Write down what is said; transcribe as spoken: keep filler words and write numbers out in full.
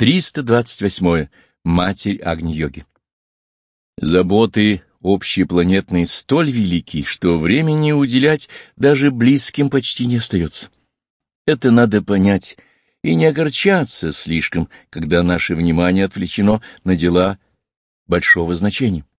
триста двадцать восьмое. Матерь Агни-йоги. Заботы общепланетные столь велики, что времени уделять даже близким почти не остается. Это надо понять и не огорчаться слишком, когда наше внимание отвлечено на дела большого значения.